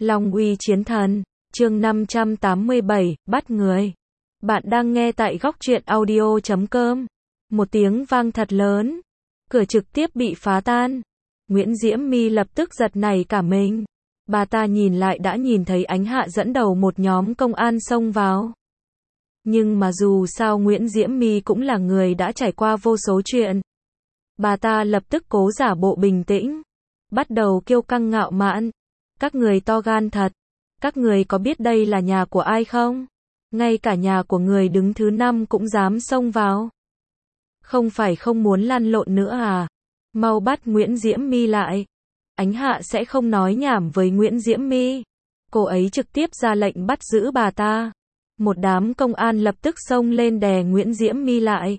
Long uy chiến thần, chương 587, bắt người. Bạn đang nghe tại góc truyện audio.com. Một tiếng vang thật lớn. Cửa trực tiếp bị phá tan. Nguyễn Diễm My lập tức giật nảy cả mình. Bà ta nhìn lại đã nhìn thấy Ánh Hạ dẫn đầu một nhóm công an xông vào. Nhưng mà dù sao Nguyễn Diễm My cũng là người đã trải qua vô số chuyện. Bà ta lập tức cố giả bộ bình tĩnh. Bắt đầu kiêu căng ngạo mạn. Các người to gan thật. Các người có biết đây là nhà của ai không? Ngay cả nhà của người đứng thứ 5 cũng dám xông vào. Không phải không muốn lăn lộn nữa à? Mau bắt Nguyễn Diễm My lại. Ánh Hạ sẽ không nói nhảm với Nguyễn Diễm My. Cô ấy trực tiếp ra lệnh bắt giữ bà ta. Một đám công an lập tức xông lên đè Nguyễn Diễm My lại.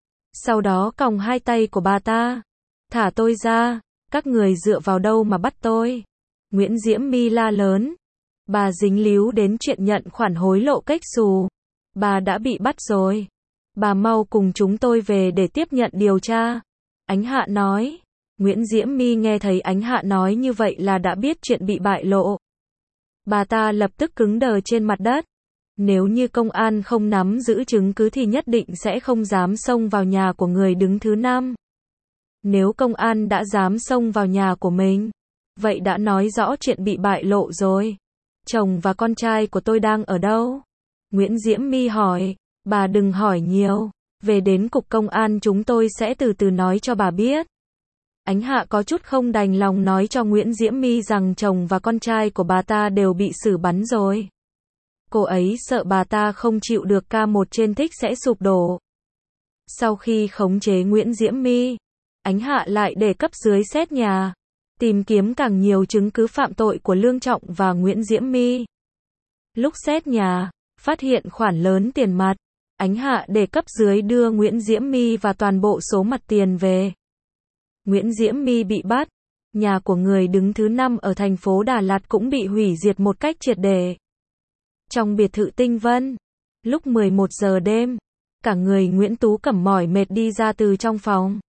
Sau đó còng hai tay của bà ta. Thả tôi ra, các người dựa vào đâu mà bắt tôi? Nguyễn Diễm My la lớn. Bà dính líu đến chuyện nhận khoản hối lộ kếch xù. Bà đã bị bắt rồi. Bà mau cùng chúng tôi về để tiếp nhận điều tra. Ánh Hạ nói. Nguyễn Diễm My nghe thấy Ánh Hạ nói như vậy là đã biết chuyện bị bại lộ. Bà ta lập tức cứng đờ trên mặt đất. Nếu như công an không nắm giữ chứng cứ thì nhất định sẽ không dám xông vào nhà của người đứng thứ 5. Nếu công an đã dám xông vào nhà của mình, vậy đã nói rõ chuyện bị bại lộ rồi. Chồng và con trai của tôi đang ở đâu? Nguyễn Diễm My hỏi. Bà đừng hỏi nhiều. Về đến cục công an chúng tôi sẽ từ từ nói cho bà biết. Ánh Hạ có chút không đành lòng nói cho Nguyễn Diễm My rằng chồng và con trai của bà ta đều bị xử bắn rồi. Cô ấy sợ bà ta không chịu được K1 trên thích sẽ sụp đổ. Sau khi khống chế Nguyễn Diễm My, Ánh Hạ lại để cấp dưới xét nhà, tìm kiếm càng nhiều chứng cứ phạm tội của Lương Trọng và Nguyễn Diễm My. Lúc xét nhà, phát hiện khoản lớn tiền mặt, Ánh Hạ để cấp dưới đưa Nguyễn Diễm My và toàn bộ số mặt tiền về. Nguyễn Diễm My bị bắt, nhà của người đứng thứ 5 ở thành phố Đà Lạt cũng bị hủy diệt một cách triệt để. Trong biệt thự Tinh Vân, lúc 11 giờ đêm, cả người Nguyễn Tú Cẩm mỏi mệt đi ra từ trong phòng.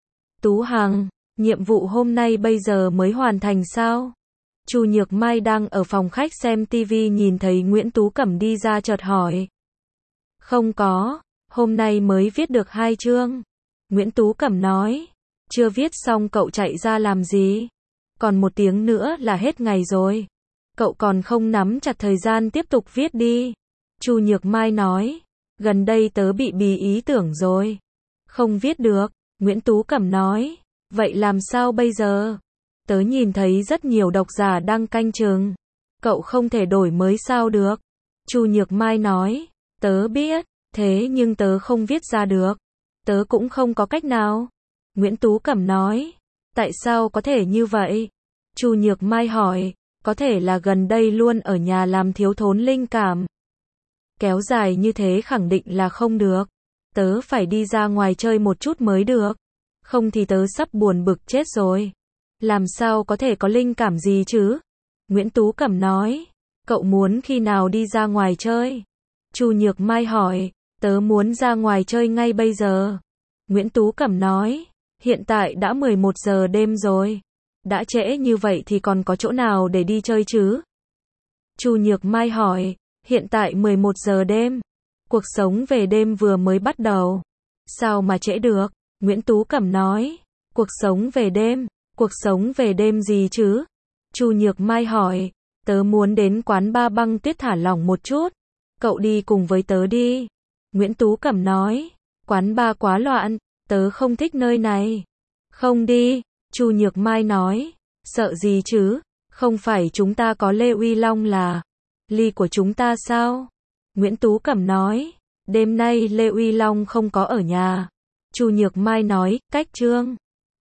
Tú Hằng, nhiệm vụ hôm nay bây giờ mới hoàn thành sao? Chu Nhược Mai đang ở phòng khách xem TV nhìn thấy Nguyễn Tú Cẩm đi ra chợt hỏi. Không có, hôm nay mới viết được 2 chương. Nguyễn Tú Cẩm nói. Chưa viết xong cậu chạy ra làm gì? Còn 1 tiếng nữa là hết ngày rồi. Cậu còn không nắm chặt thời gian tiếp tục viết đi. Chu Nhược Mai nói. Gần đây tớ bị bí ý tưởng rồi. Không viết được. Nguyễn Tú Cẩm nói. Vậy làm sao bây giờ? Tớ nhìn thấy rất nhiều độc giả đang canh chừng. Cậu không thể đổi mới sao được? Chu Nhược Mai nói. Tớ biết, thế nhưng tớ không viết ra được. Tớ cũng không có cách nào. Nguyễn Tú Cẩm nói. Tại sao có thể như vậy? Chu Nhược Mai hỏi. Có thể là gần đây luôn ở nhà làm thiếu thốn linh cảm. Kéo dài như thế khẳng định là không được. Tớ phải đi ra ngoài chơi một chút mới được. Không thì tớ sắp buồn bực chết rồi. Làm sao có thể có linh cảm gì chứ? Nguyễn Tú Cẩm nói. Cậu muốn khi nào đi ra ngoài chơi? Chu Nhược Mai hỏi. Tớ muốn ra ngoài chơi ngay bây giờ. Nguyễn Tú Cẩm nói. Hiện tại đã 11 giờ đêm rồi. Đã trễ như vậy thì còn có chỗ nào để đi chơi chứ? Chu Nhược Mai hỏi. Hiện tại 11 giờ đêm. Cuộc sống về đêm vừa mới bắt đầu. Sao mà trễ được? Nguyễn Tú Cẩm nói. Cuộc sống về đêm. Cuộc sống về đêm gì chứ? Chu Nhược Mai hỏi. Tớ muốn đến quán bar Băng Tuyết thả lỏng một chút. Cậu đi cùng với tớ đi. Nguyễn Tú Cẩm nói. Quán bar quá loạn. Tớ không thích nơi này. Không đi. Chu Nhược Mai nói. Sợ gì chứ? Không phải chúng ta có Lê Uy Long là Ly của chúng ta sao? Nguyễn Tú Cẩm nói. Đêm nay Lê Uy Long không có ở nhà. Chu Nhược Mai nói. Cách chương.